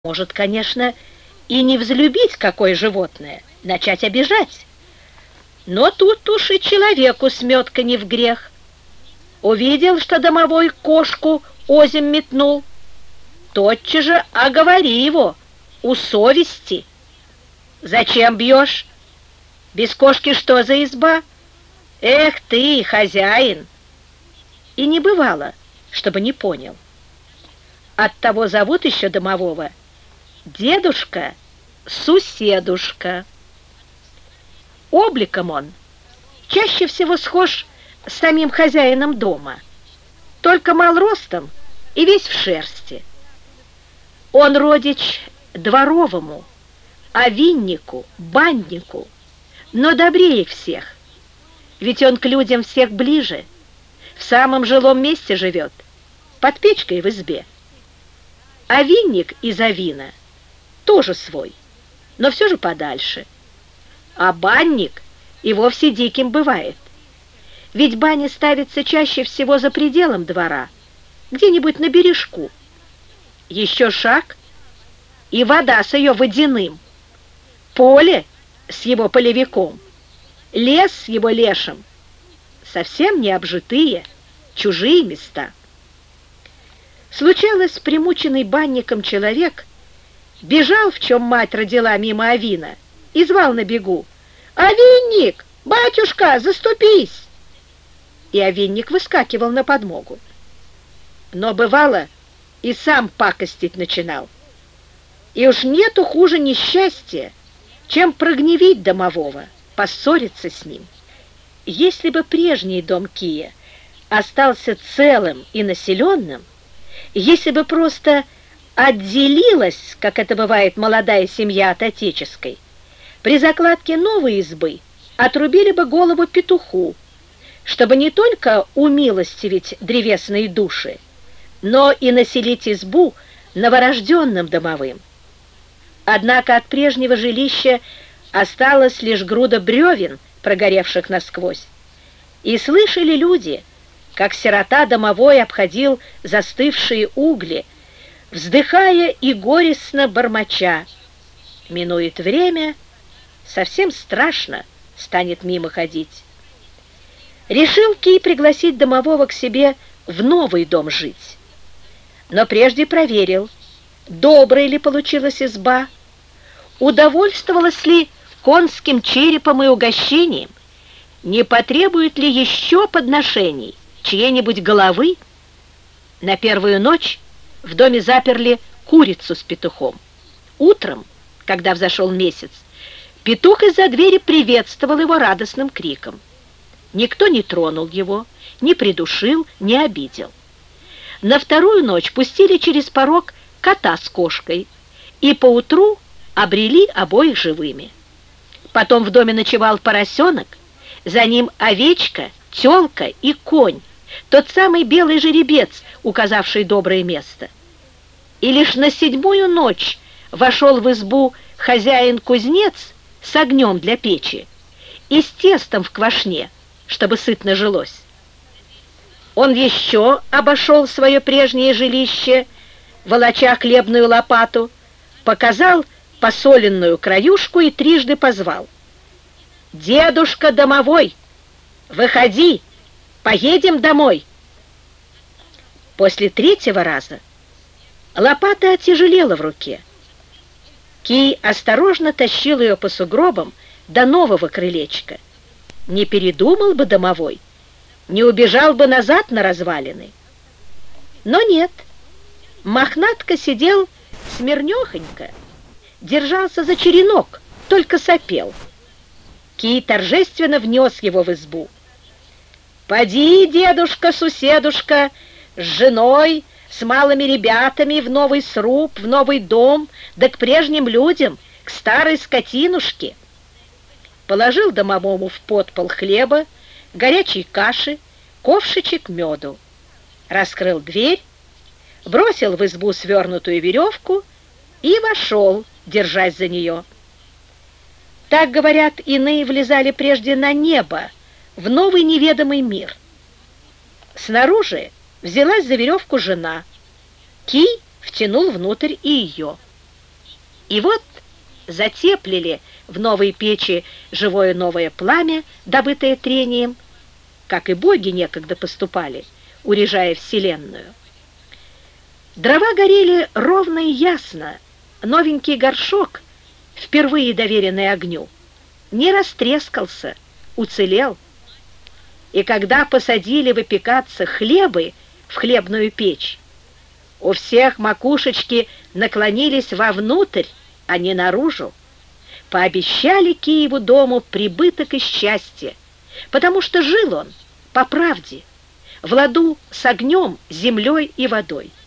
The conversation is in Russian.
Может, конечно, и не взлюбить какое животное, начать обижать. Но тут уж и человеку сметка не в грех. Увидел, что домовой кошку озим метнул, тотчас же оговори его, усовести. Зачем бьешь? Без кошки что за изба? Эх ты, хозяин! И не бывало, чтобы не понял. Оттого зовут еще домового дедушка-суседушка. Обликом он чаще всего схож с самим хозяином дома, только мал ростом и весь в шерсти. Он родич дворовому, овиннику, баннику, но добрее всех, ведь он к людям всех ближе, в самом жилом месте живет, под печкой в избе. Овинник из овина тоже свой, но все же подальше. А банник и вовсе диким бывает. Ведь баня ставится чаще всего за пределом двора, где-нибудь на бережку. Еще шаг, и вода с ее водяным, поле с его полевиком, лес с его лешим, совсем не обжитые, чужие места. Случалось, примученный банником человек бежал, в чем мать родила, мимо овина и звал на бегу: «Овинник, батюшка, заступись!» И овинник выскакивал на подмогу. Но бывало, и сам пакостить начинал. И уж нету хуже несчастья, чем прогневить домового, поссориться с ним. Если бы прежний дом Кия остался целым и населенным, если бы просто отделилась, как это бывает, молодая семья от отеческой, при закладке новой избы отрубили бы голову петуху, чтобы не только умилостивить древесные души, но и населить избу новорожденным домовым. Однако от прежнего жилища осталась лишь груда бревен, прогоревших насквозь, и слышали люди, как сирота домовой обходил застывшие угли, вздыхая и горестно бормоча: минует время, совсем страшно станет мимо ходить. Решил Кий пригласить домового к себе в новый дом жить. Но прежде проверил, добрая ли получилась изба, удовольствовалась ли конским черепом и угощением, не потребует ли еще подношений, чьей-нибудь головы. На первую ночь в доме заперли курицу с петухом. Утром, когда взошел месяц, петух из-за двери приветствовал его радостным криком. Никто не тронул его, не придушил, не обидел. На вторую ночь пустили через порог кота с кошкой и поутру обрели обоих живыми. Потом в доме ночевал поросенок, за ним овечка, телка и конь, тот самый белый жеребец, указавший доброе место. И лишь на седьмую ночь вошел в избу хозяин-кузнец с огнем для печи и с тестом в квашне, чтобы сытно жилось. Он еще обошел свое прежнее жилище, волоча хлебную лопату, показал посоленную краюшку и трижды позвал: «Дедушка домовой, выходи, поедем домой!» После третьего раза лопата отяжелела в руке. Кий осторожно тащил ее по сугробам до нового крылечка. Не передумал бы домовой, не убежал бы назад на развалины. Но нет, мохнатка сидел смирнёхонько, держался за черенок, только сопел. Кий торжественно внес его в избу. «Поди, дедушка-суседушка, с женой, с малыми ребятами в новый сруб, в новый дом, да к прежним людям, к старой скотинушке». Положил домовому в подпол хлеба, горячей каши, ковшичек меду. Раскрыл дверь, бросил в избу свернутую веревку и вошел, держась за нее. Так, говорят, иные влезали прежде на небо, в новый неведомый мир. Снаружи взялась за веревку жена. Кий втянул внутрь и ее. И вот затеплили в новой печи живое новое пламя, добытое трением, как и боги некогда поступали, урежая вселенную. Дрова горели ровно и ясно. Новенький горшок, впервые доверенный огню, не растрескался, уцелел. И когда посадили выпекаться хлебы в хлебную печь, у всех макушечки наклонились вовнутрь, а не наружу. Пообещали Киеву дому прибыток и счастье, потому что жил он по правде, в ладу с огнем, землей и водой.